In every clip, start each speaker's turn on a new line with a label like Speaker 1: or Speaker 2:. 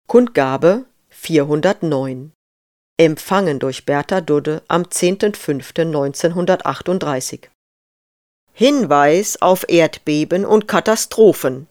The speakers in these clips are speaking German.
Speaker 1: Kundgabe 409. Empfangen durch Bertha Dudde am 10.05.1938. Hinweis auf Erdbeben und Katastrophen.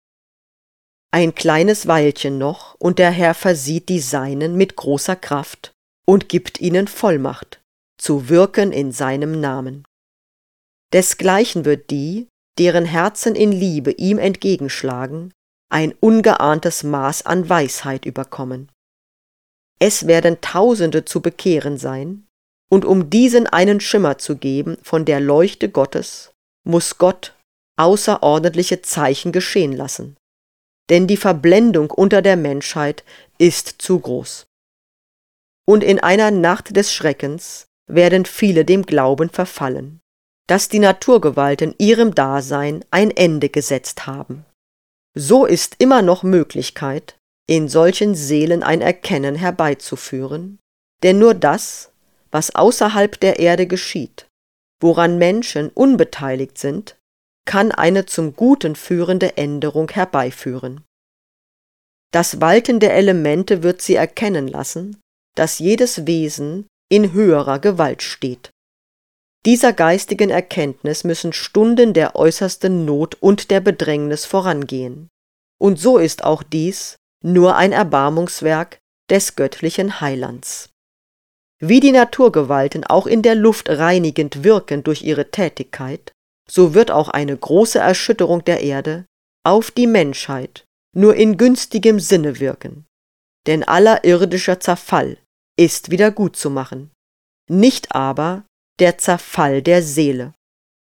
Speaker 1: Ein kleines Weilchen noch, und der Herr versieht die Seinen mit großer Kraft und gibt ihnen Vollmacht, zu wirken in seinem Namen. Desgleichen wird die, deren Herzen in Liebe ihm entgegenschlagen, ein ungeahntes Maß an Weisheit überkommen. Es werden Tausende zu bekehren sein, und um diesen einen Schimmer zu geben von der Leuchte Gottes, muß Gott außerordentliche Zeichen geschehen lassen, denn die Verblendung unter der Menschheit ist zu groß. Und in einer Nacht des Schreckens werden viele dem Glauben verfallen, dass die Naturgewalten ihrem Dasein ein Ende gesetzt haben. So ist immer noch Möglichkeit, in solchen Seelen ein Erkennen herbeizuführen, denn nur das, was außerhalb der Erde geschieht, woran Menschen unbeteiligt sind, kann eine zum Guten führende Änderung herbeiführen. Das Walten der Elemente wird sie erkennen lassen, dass jedes Wesen in höherer Gewalt steht. Dieser geistigen Erkenntnis müssen Stunden der äußersten Not und der Bedrängnis vorangehen. Und so ist auch dies nur ein Erbarmungswerk des göttlichen Heilands. Wie die Naturgewalten auch in der Luft reinigend wirken durch ihre Tätigkeit, so wird auch eine große Erschütterung der Erde auf die Menschheit nur in günstigem Sinne wirken. Denn aller irdischer Zerfall ist wieder gut zu machen, nicht aber der Zerfall der Seele.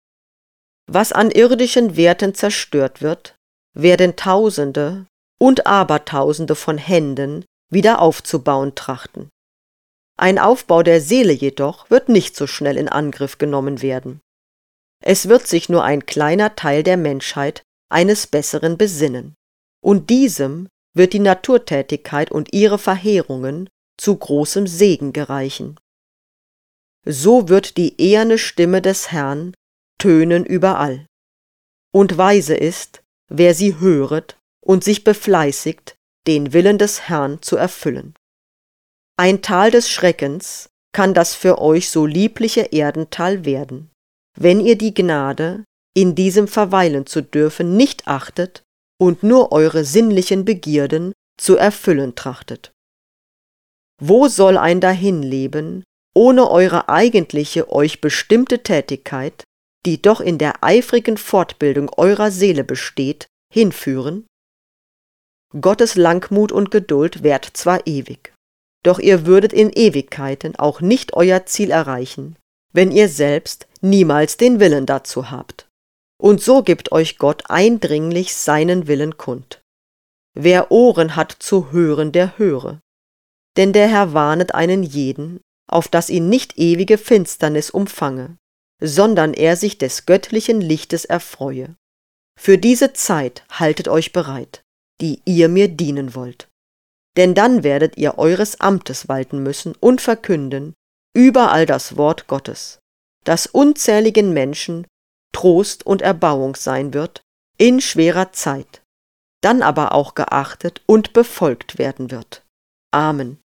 Speaker 1: Was an irdischen Werten zerstört wird, werden Tausende und Abertausende von Händen wieder aufzubauen trachten. Ein Aufbau der Seele jedoch wird nicht so schnell in Angriff genommen werden. Es wird sich nur ein kleiner Teil der Menschheit eines Besseren besinnen, und diesem wird die Naturtätigkeit und ihre Verheerungen zu großem Segen gereichen. So wird die eherne Stimme des Herrn tönen überall. Und weise ist, wer sie höret und sich befleißigt, den Willen des Herrn zu erfüllen. Ein Tal des Schreckens kann das für euch so liebliche Erdental werden, wenn ihr die Gnade, in diesem verweilen zu dürfen, nicht achtet und nur eure sinnlichen Begierden zu erfüllen trachtet. Wo soll ein Dahinleben ohne eure eigentliche euch bestimmte Tätigkeit, die doch in der eifrigen Fortbildung eurer Seele besteht, hinführen? Gottes Langmut und Geduld währt zwar ewig, doch ihr würdet in Ewigkeiten auch nicht euer Ziel erreichen, wenn ihr selbst niemals den Willen dazu habt. Und so gibt euch Gott eindringlich seinen Willen kund. Wer Ohren hat zu hören, der höre. Denn der Herr warnet einen jeden, auf dass ihn nicht ewige Finsternis umfange, sondern er sich des göttlichen Lichtes erfreue. Für diese Zeit haltet euch bereit, die ihr mir dienen wollt. Denn dann werdet ihr eures Amtes walten müssen und verkünden überall das Wort Gottes, das unzähligen Menschen Trost und Erbauung sein wird in schwerer Zeit, dann aber auch geachtet und befolgt werden wird. Amen.